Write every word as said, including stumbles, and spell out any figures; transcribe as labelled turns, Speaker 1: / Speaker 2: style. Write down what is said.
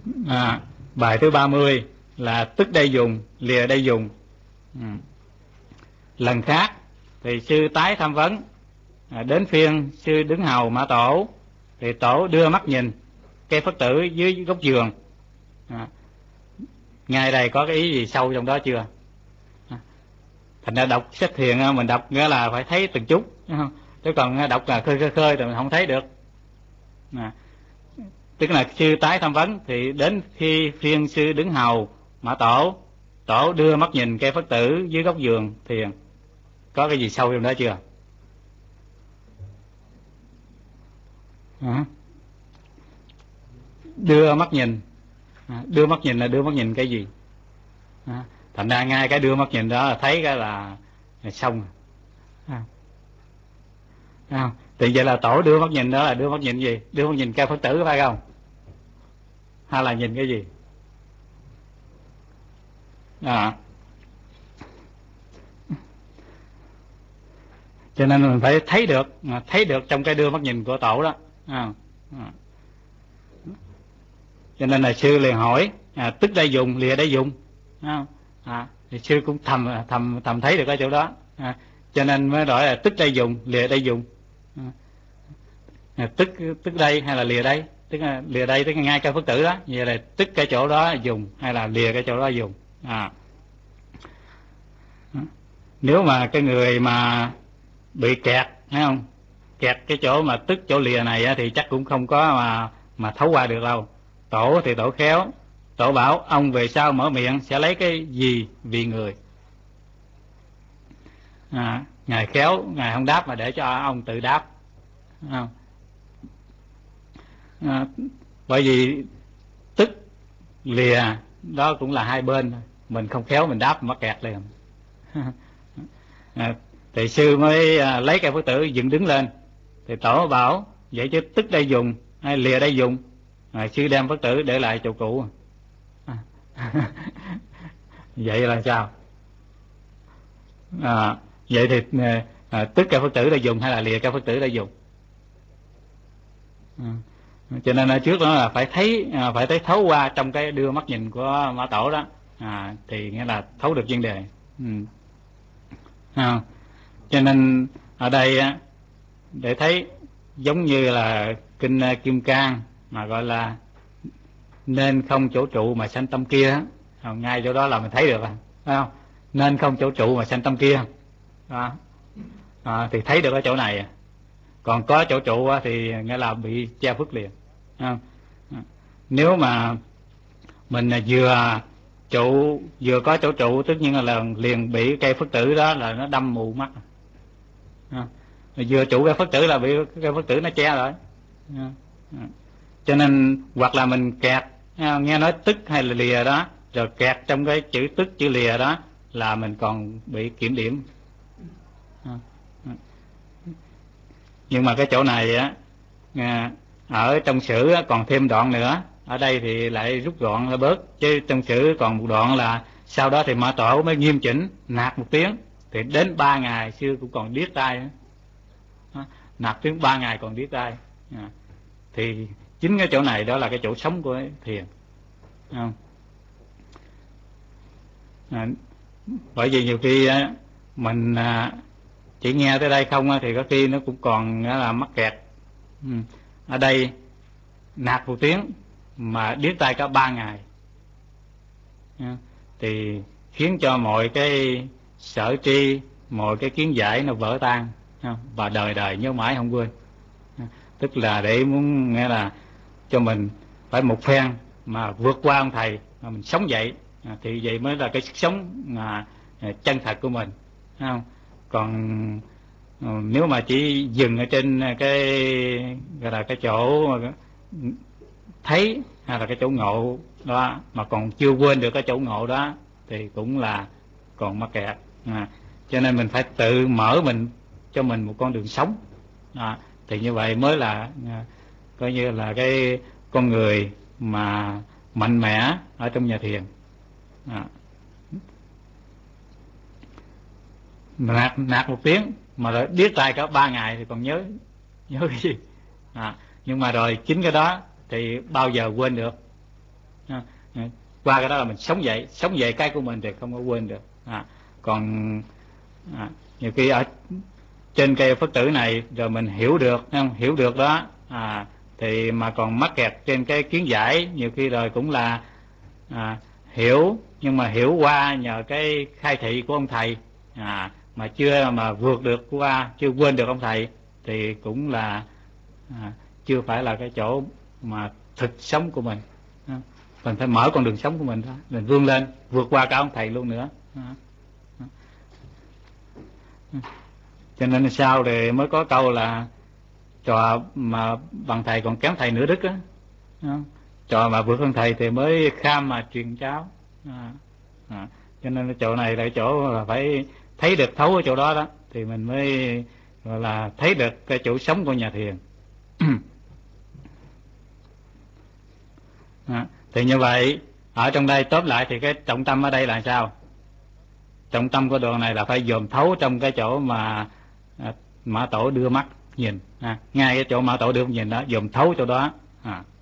Speaker 1: À, bài thứ ba mươi là tức đây dùng, lìa đây dùng. Ừ. Lần khác thì sư tái tham vấn, à, đến phiên sư đứng hầu Mã Tổ, thì Tổ đưa mắt nhìn cây Phật tử dưới gốc giường. À, ngay đây có cái ý gì sâu trong đó chưa? À, thành ra đọc sách thiền mình đọc nghĩa là phải thấy từng chút, chứ còn đọc là khơi khơi khơi rồi mình không thấy được. À, tức là sư tái tham vấn thì đến khi phiên sư đứng hầu Mã Tổ, Tổ đưa mắt nhìn cây Phật tử dưới góc giường thiền. Có cái gì sâu trong đó chưa? À, đưa mắt nhìn, à, đưa mắt nhìn là đưa mắt nhìn cái gì? À, thành ra ngay cái đưa mắt nhìn đó là thấy cái là, là xong. À, à, thì vậy là Tổ đưa mắt nhìn đó là đưa mắt nhìn gì? Đưa mắt nhìn cây Phật tử phải không? Hay là nhìn cái gì? À, cho nên mình phải thấy được, thấy được trong cái đưa mắt nhìn của Tổ đó. À, à. Cho nên là sư liền hỏi, à, tức đây dùng, lìa đây dùng. À, à, thì sư cũng thầm thầm thầm thấy được cái chỗ đó. À, cho nên mới nói là tức đây dùng, lìa đây dùng. À, tức tức đây hay là lìa đây? Tức là lìa đây tức là ngay cây Phật tử đó. Vậy là tức cái chỗ đó dùng hay là lìa cái chỗ đó dùng. À, nếu mà cái người mà bị kẹt, thấy không, kẹt cái chỗ mà tức chỗ lìa này thì chắc cũng không có mà mà thấu qua được đâu. Tổ thì Tổ khéo, Tổ bảo ông về sau mở miệng sẽ lấy cái gì vì người. À, ngài khéo, ngài không đáp mà để cho ông tự đáp. À, à, bởi vì tức lìa đó cũng là hai bên, mình không khéo mình đáp mắc kẹt liền. À, thì sư mới à, lấy cây Phật tử dựng đứng lên, thì Tổ bảo vậy chứ tức đây dùng hay lìa đây dùng? À, sư đem Phật tử để lại chỗ cũ. À, vậy là sao? À, vậy thì à, tức cây Phật tử đây dùng hay là lìa cây Phật tử đây dùng? À, cho nên ở trước đó là phải thấy, à, phải thấy thấu qua trong cái đưa mắt nhìn của Mã Tổ đó, à, thì nghĩa là thấu được vấn đề. Ừ. À, cho nên ở đây á, để thấy giống như là kinh Kim Cang mà gọi là nên không chỗ trụ mà sanh tâm kia, ngay chỗ đó là mình thấy được, phải không? Nên không chỗ trụ mà sanh tâm kia đó. À, thì thấy được ở chỗ này. Còn có chỗ trụ thì nghĩa là bị che phước liền. À, nếu mà mình vừa trụ vừa có chỗ trụ, tất nhiên là liền bị cây Phật tử đó là nó đâm mù mắt. À, vừa trụ cây Phật tử là bị cây Phật tử nó che rồi. À, à. Cho nên hoặc là mình kẹt, nghe nói tức hay là lìa đó, rồi kẹt trong cái chữ tức chữ lìa đó là mình còn bị kiểm điểm. À, à. Nhưng mà cái chỗ này á, ở trong sử còn thêm đoạn nữa, ở đây thì lại rút gọn là bớt, chứ trong sử còn một đoạn là sau đó thì Mã Tổ mới nghiêm chỉnh nạt một tiếng, thì đến ba ngày xưa cũng còn điếc tai nữa. Nạt tiếng ba ngày còn điếc tai. À, thì chính cái chỗ này đó là cái chỗ sống của thiền. À, à, bởi vì nhiều khi mình chỉ nghe tới đây không thì có khi nó cũng còn là mắc kẹt. Ừ. Ở đây nạt một tiếng mà điếc tai cả ba ngày, à, thì khiến cho mọi cái sở tri, mọi cái kiến giải nó vỡ tan, à, và đời đời nhớ mãi không quên. À, tức là để muốn nghe là cho mình phải một phen mà vượt qua ông thầy mà mình sống dậy, à, thì vậy mới là cái sức sống mà chân thật của mình, không? Còn nếu mà chỉ dừng ở trên cái gọi là cái chỗ thấy hay là cái chỗ ngộ đó mà còn chưa quên được cái chỗ ngộ đó thì cũng là còn mắc kẹt. À, cho nên mình phải tự mở mình cho mình một con đường sống. À, thì như vậy mới là à, coi như là cái con người mà mạnh mẽ ở trong nhà thiền. À, nạt nạt một tiếng mà rồi điếc tai cả ba ngày thì còn nhớ nhớ cái gì. À, nhưng mà rồi chính cái đó thì bao giờ quên được. À, qua cái đó là mình sống dậy, sống dậy cái của mình thì không có quên được. À, còn à, nhiều khi ở trên cây Phật tử này rồi mình hiểu được, không hiểu được đó, à, thì mà còn mắc kẹt trên cái kiến giải, nhiều khi rồi cũng là à, hiểu, nhưng mà hiểu qua nhờ cái khai thị của ông thầy, à, mà chưa mà vượt được qua, chưa quên được ông thầy, thì cũng là à, chưa phải là cái chỗ mà thực sống của mình. Mình phải mở con đường sống của mình đó, mình vươn lên, vượt qua cả ông thầy luôn nữa. Cho nên sau thì mới có câu là trò mà bằng thầy còn kém thầy nửa đức á, trò mà vượt hơn thầy thì mới kham mà truyền cháu. À, à, cho nên cái chỗ này là chỗ là phải thấy được thấu ở chỗ đó đó, thì mình mới gọi là thấy được cái chỗ sống của nhà thiền. À, thì như vậy ở trong đây tóm lại thì cái trọng tâm ở đây là sao? Trọng tâm của đoạn này là phải dòm thấu trong cái chỗ mà à, Mã Tổ đưa mắt nhìn, à, ngay cái chỗ Mã Tổ đưa mắt nhìn đó, dòm thấu chỗ đó. À.